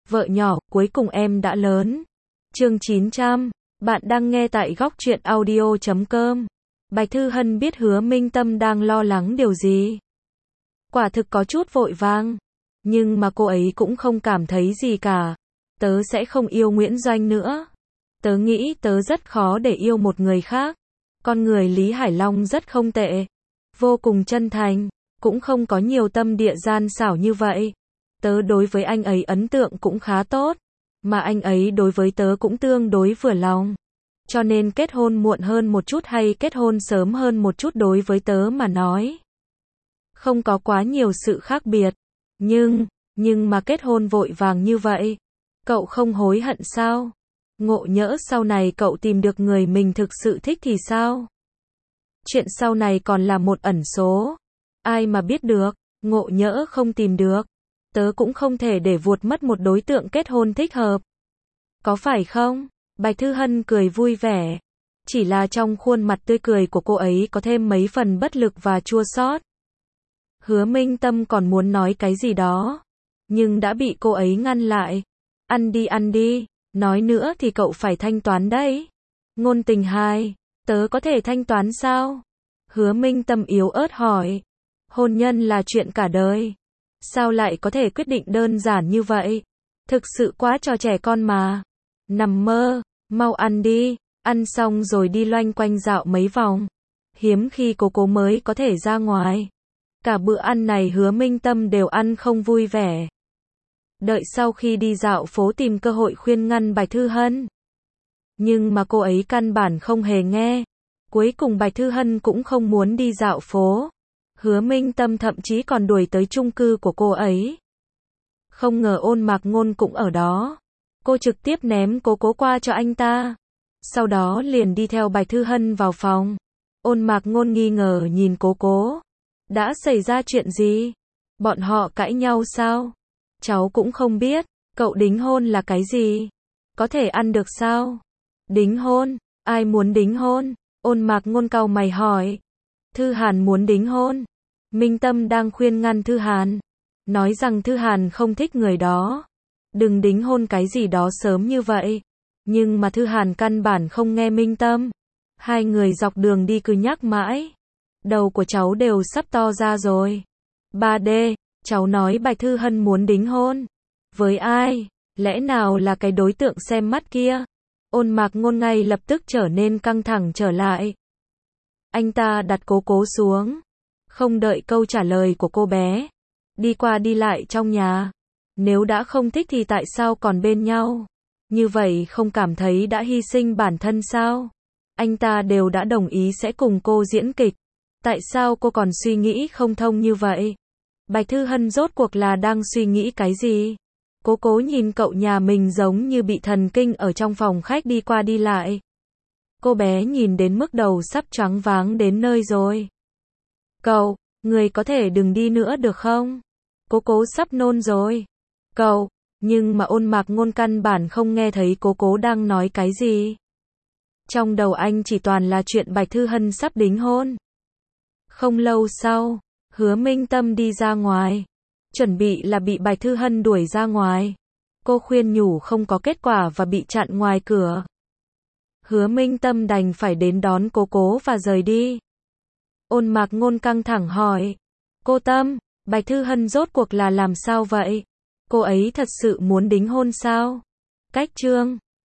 Vợ nhỏ, cuối cùng em đã lớn. Chương 900, bạn đang nghe tại góc truyện audio.com. Bạch Thư Hân biết Hứa Minh Tâm đang lo lắng điều gì. Quả thực có chút vội vàng. Nhưng mà cô ấy cũng không cảm thấy gì cả. Tớ sẽ không yêu Nguyễn Doanh nữa. Tớ nghĩ tớ rất khó để yêu một người khác. Con người Lý Hải Long rất không tệ. Vô cùng chân thành. Cũng không có nhiều tâm địa gian xảo như vậy. Tớ đối với anh ấy ấn tượng cũng khá tốt. Mà anh ấy đối với tớ cũng tương đối vừa lòng. Cho nên kết hôn muộn hơn một chút hay kết hôn sớm hơn một chút đối với tớ mà nói không có quá nhiều sự khác biệt. Nhưng mà kết hôn vội vàng như vậy, cậu không hối hận sao? Ngộ nhỡ sau này cậu tìm được người mình thực sự thích thì sao? Chuyện sau này còn là một ẩn số. Ai mà biết được, ngộ nhỡ không tìm được. Tớ cũng không thể để vuột mất một đối tượng kết hôn thích hợp. Có phải không? Bạch Thư Hân cười vui vẻ. Chỉ là trong khuôn mặt tươi cười của cô ấy có thêm mấy phần bất lực và chua xót. Hứa Minh Tâm còn muốn nói cái gì đó, nhưng đã bị cô ấy ngăn lại. Ăn đi, nói nữa thì cậu phải thanh toán đấy. Ngôn Tình hai, tớ có thể thanh toán sao? Hứa Minh Tâm yếu ớt hỏi. Hôn nhân là chuyện cả đời. Sao lại có thể quyết định đơn giản như vậy? Thực sự quá trò trẻ con mà. Nằm mơ, mau ăn đi, ăn xong rồi đi loanh quanh dạo mấy vòng. Hiếm khi cô mới có thể ra ngoài. Cả bữa ăn này Hứa Minh Tâm đều ăn không vui vẻ. Đợi sau khi đi dạo phố tìm cơ hội khuyên ngăn Bạch Thư Hân. Nhưng mà cô ấy căn bản không hề nghe. Cuối cùng Bạch Thư Hân cũng không muốn đi dạo phố. Hứa Minh Tâm thậm chí còn đuổi tới chung cư của cô ấy. Không ngờ Ôn Mạc Ngôn cũng ở đó. Cô trực tiếp ném cố qua cho anh ta. Sau đó liền đi theo Bạch Thư Hân vào phòng. Ôn Mạc Ngôn nghi ngờ nhìn cố. Đã xảy ra chuyện gì? Bọn họ cãi nhau sao? Cháu cũng không biết. Cậu đính hôn là cái gì? Có thể ăn được sao? Đính hôn? Ai muốn đính hôn? Ôn Mạc Ngôn cau mày hỏi. Thư Hàn muốn đính hôn. Minh Tâm đang khuyên ngăn Thư Hàn. Nói rằng Thư Hàn không thích người đó. Đừng đính hôn cái gì đó sớm như vậy. Nhưng mà Thư Hàn căn bản không nghe Minh Tâm. Hai người dọc đường đi cứ nhắc mãi. Đầu của cháu đều sắp to ra rồi. 3D, cháu nói Bạch Thư Hân muốn đính hôn. Với ai? Lẽ nào là cái đối tượng xem mắt kia? Ôn Mạc Ngôn ngay lập tức trở nên căng thẳng trở lại. Anh ta đặt cố xuống. Không đợi câu trả lời của cô bé. Đi qua đi lại trong nhà. Nếu đã không thích thì tại sao còn bên nhau? Như vậy không cảm thấy đã hy sinh bản thân sao? Anh ta đều đã đồng ý sẽ cùng cô diễn kịch. Tại sao cô còn suy nghĩ không thông như vậy? Bạch Thư Hân rốt cuộc là đang suy nghĩ cái gì? Cố nhìn cậu nhà mình giống như bị thần kinh ở trong phòng khách đi qua đi lại. Cô bé nhìn đến mức đầu sắp choáng váng đến nơi rồi. Cậu, người có thể đừng đi nữa được không? Cố sắp nôn rồi. Cậu, nhưng mà Ôn Mạc Ngôn căn bản không nghe thấy cố đang nói cái gì. Trong đầu anh chỉ toàn là chuyện Bạch Thư Hân sắp đính hôn. Không lâu sau, Hứa Minh Tâm đi ra ngoài. Chuẩn bị là bị Bạch Thư Hân đuổi ra ngoài. Cô khuyên nhủ không có kết quả và bị chặn ngoài cửa. Hứa Minh Tâm đành phải đến đón cố và rời đi. Ôn Mạc Ngôn căng thẳng hỏi. Cô Tâm, Bạch Thư Hân rốt cuộc là làm sao vậy? Cô ấy thật sự muốn đính hôn sao? Cách chương